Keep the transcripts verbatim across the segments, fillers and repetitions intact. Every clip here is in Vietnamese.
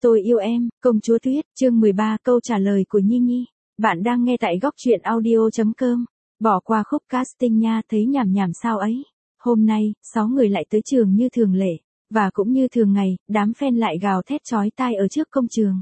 Tôi yêu em, công chúa Tuyết, chương mười ba câu trả lời của Nhi Nhi. Bạn đang nghe tại góc truyện audio chấm com. Bỏ qua khúc casting nha, thấy nhảm nhảm sao ấy. Hôm nay, sáu người lại tới trường như thường lệ. Và cũng như thường ngày, đám fan lại gào thét chói tai ở trước công trường.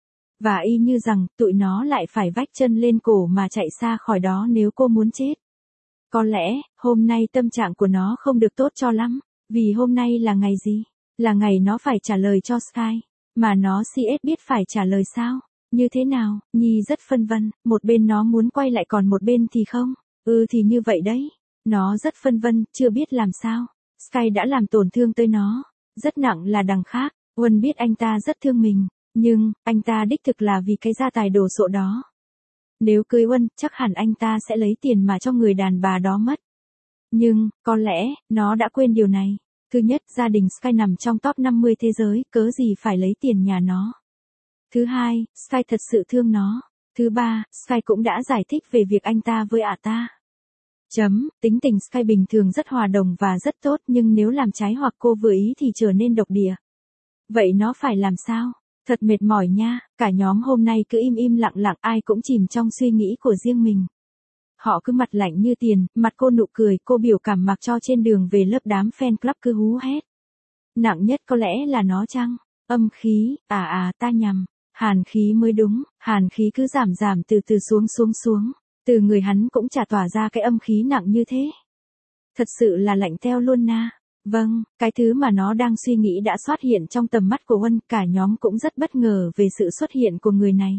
Và y như rằng, tụi nó lại phải vách chân lên cổ mà chạy xa khỏi đó nếu cô muốn chết. Có lẽ, hôm nay tâm trạng của nó không được tốt cho lắm. Vì hôm nay là ngày gì? Là ngày nó phải trả lời cho Sky. Mà nó xê ét biết phải trả lời sao? Như thế nào? Nhi rất phân vân, một bên nó muốn quay lại còn một bên thì không. Ừ thì như vậy đấy. Nó rất phân vân, chưa biết làm sao. Sky đã làm tổn thương tới nó. Rất nặng là đằng khác. Huân biết anh ta rất thương mình. Nhưng, anh ta đích thực là vì cái gia tài đồ sộ đó. Nếu cưới Huân, chắc hẳn anh ta sẽ lấy tiền mà cho người đàn bà đó mất. Nhưng, có lẽ, nó đã quên điều này. Thứ nhất, gia đình Sky nằm trong top năm mươi thế giới, cớ gì phải lấy tiền nhà nó. Thứ hai, Sky thật sự thương nó. Thứ ba, Sky cũng đã giải thích về việc anh ta với ả ta. Chấm, tính tình Sky bình thường rất hòa đồng và rất tốt nhưng nếu làm trái hoặc cô vừa ý thì trở nên độc địa. Vậy nó phải làm sao? Thật mệt mỏi nha, cả nhóm hôm nay cứ im im lặng lặng ai cũng chìm trong suy nghĩ của riêng mình. Họ cứ mặt lạnh như tiền, mặt cô nụ cười, cô biểu cảm mặc cho trên đường về lớp đám fan club cứ hú hét. Nặng nhất có lẽ là nó chăng? Âm khí, à à ta nhầm, hàn khí mới đúng, hàn khí cứ giảm giảm từ từ xuống xuống xuống, từ người hắn cũng chả tỏa ra cái âm khí nặng như thế. Thật sự là lạnh teo luôn na. Vâng, cái thứ mà nó đang suy nghĩ đã xuất hiện trong tầm mắt của Huân, cả nhóm cũng rất bất ngờ về sự xuất hiện của người này.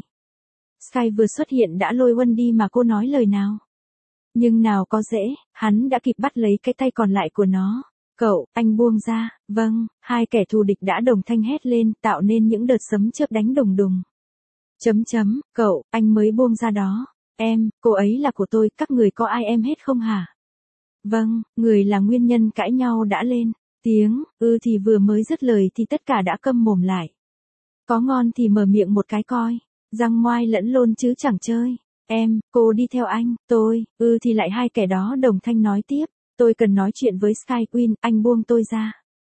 Sky vừa xuất hiện đã lôi Huân đi mà cô nói lời nào. Nhưng nào có dễ, hắn đã kịp bắt lấy cái tay còn lại của nó. Cậu, anh buông ra, vâng, hai kẻ thù địch đã đồng thanh hét lên, tạo nên những đợt sấm chớp đánh đùng đùng. Chấm chấm, cậu, anh mới buông ra đó. Em, cô ấy là của tôi, các người có ai em hết không hả? Vâng, người là nguyên nhân cãi nhau đã lên. Tiếng, ư thì vừa mới dứt lời thì tất cả đã câm mồm lại. Có ngon thì mở miệng một cái coi. Răng ngoai lẫn lôn chứ chẳng chơi. Em, cô đi theo anh, tôi, ư thì lại hai kẻ đó đồng thanh nói tiếp. Tôi cần nói chuyện với Sky Queen, anh buông tôi ra.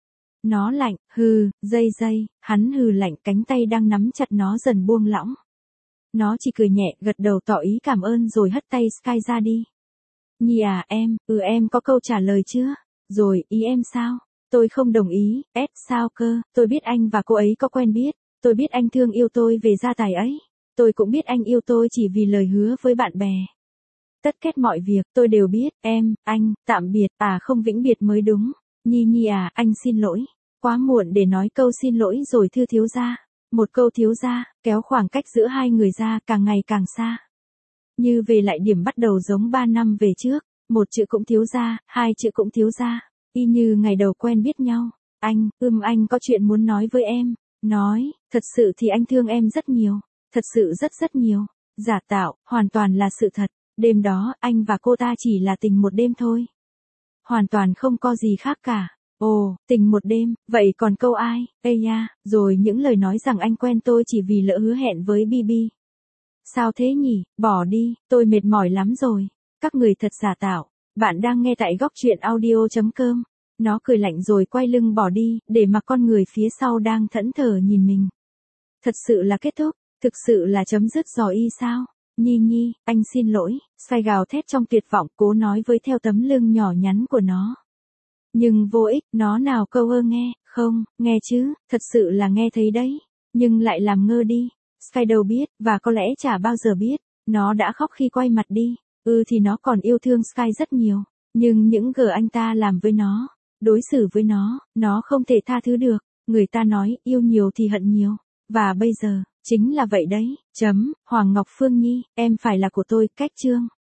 Nó lạnh, hừ, dây dây, hắn hừ lạnh cánh tay đang nắm chặt nó dần buông lỏng. Nó chỉ cười nhẹ, gật đầu tỏ ý cảm ơn rồi hất tay Sky ra đi. Nhi à em, ừ em có câu trả lời chưa? Rồi, ý em sao? Tôi không đồng ý, ép sao cơ, tôi biết anh và cô ấy có quen biết. Tôi biết anh thương yêu tôi về gia tài ấy. Tôi cũng biết anh yêu tôi chỉ vì lời hứa với bạn bè. Tất kết mọi việc, tôi đều biết, em, anh, tạm biệt, à không vĩnh biệt mới đúng. Nhi Nhi à, anh xin lỗi. Quá muộn để nói câu xin lỗi rồi thưa thiếu gia. Một câu thiếu gia, kéo khoảng cách giữa hai người ra càng ngày càng xa. Như về lại điểm bắt đầu giống ba năm về trước, một chữ cũng thiếu gia, hai chữ cũng thiếu gia, y như ngày đầu quen biết nhau. Anh, ưm anh có chuyện muốn nói với em. Nói, thật sự thì anh thương em rất nhiều. Thật sự rất rất nhiều. Giả tạo, hoàn toàn là sự thật. Đêm đó, anh và cô ta chỉ là tình một đêm thôi. Hoàn toàn không có gì khác cả. Ồ, tình một đêm, vậy còn câu ai, ây da, rồi những lời nói rằng anh quen tôi chỉ vì lỡ hứa hẹn với bê bê. Sao thế nhỉ, bỏ đi, tôi mệt mỏi lắm rồi. Các người thật giả tạo. Bạn đang nghe tại góc truyện audio chấm com. Nó cười lạnh rồi quay lưng bỏ đi, để mặc con người phía sau đang thẫn thờ nhìn mình. Thật sự là kết thúc, thực sự là chấm dứt rồi y sao? Nhi Nhi, anh xin lỗi, Sky gào thét trong tuyệt vọng, cố nói với theo tấm lưng nhỏ nhắn của nó. Nhưng vô ích, nó nào câu ơ nghe, không, nghe chứ, thật sự là nghe thấy đấy, nhưng lại làm ngơ đi. Sky đâu biết, và có lẽ chả bao giờ biết, nó đã khóc khi quay mặt đi. Ừ thì nó còn yêu thương Sky rất nhiều, nhưng những gờ anh ta làm với nó, đối xử với nó, nó không thể tha thứ được. Người ta nói, yêu nhiều thì hận nhiều, và bây giờ, chính là vậy đấy. Chấm, Hoàng Ngọc Phương Nhi, em phải là của tôi, cách chương.